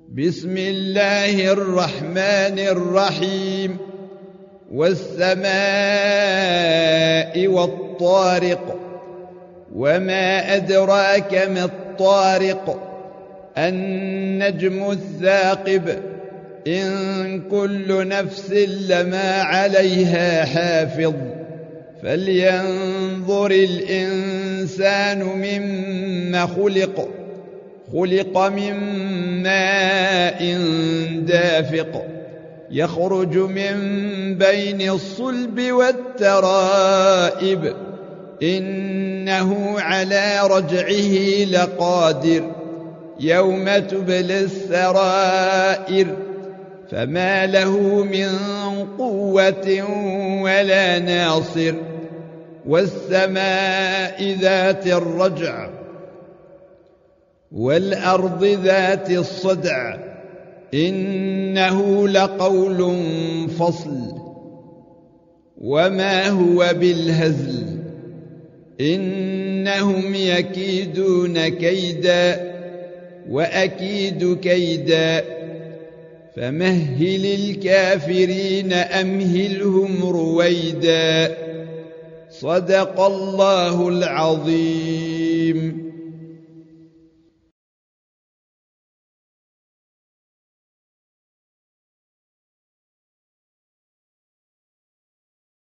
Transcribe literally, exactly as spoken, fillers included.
بسم الله الرحمن الرحيم. والسماء والطارق، وما أدراك ما الطارق، النجم الثاقب، إن كل نفس لما عليها حافظ، فلينظر الإنسان مما خلق خلق من ماء دافق، يخرج من بين الصلب والترائب، إنه على رجعه لقادر، يوم تبلى السرائر، فما له من قوة ولا ناصر. والسماء ذات الرجع، والأرض ذات الصدع، إنه لقول فصل، وما هو بالهزل، إنهم يكيدون كيدا وأكيد كيدا، فمهل الكافرين أمهلهم رويدا. صدق الله العظيم.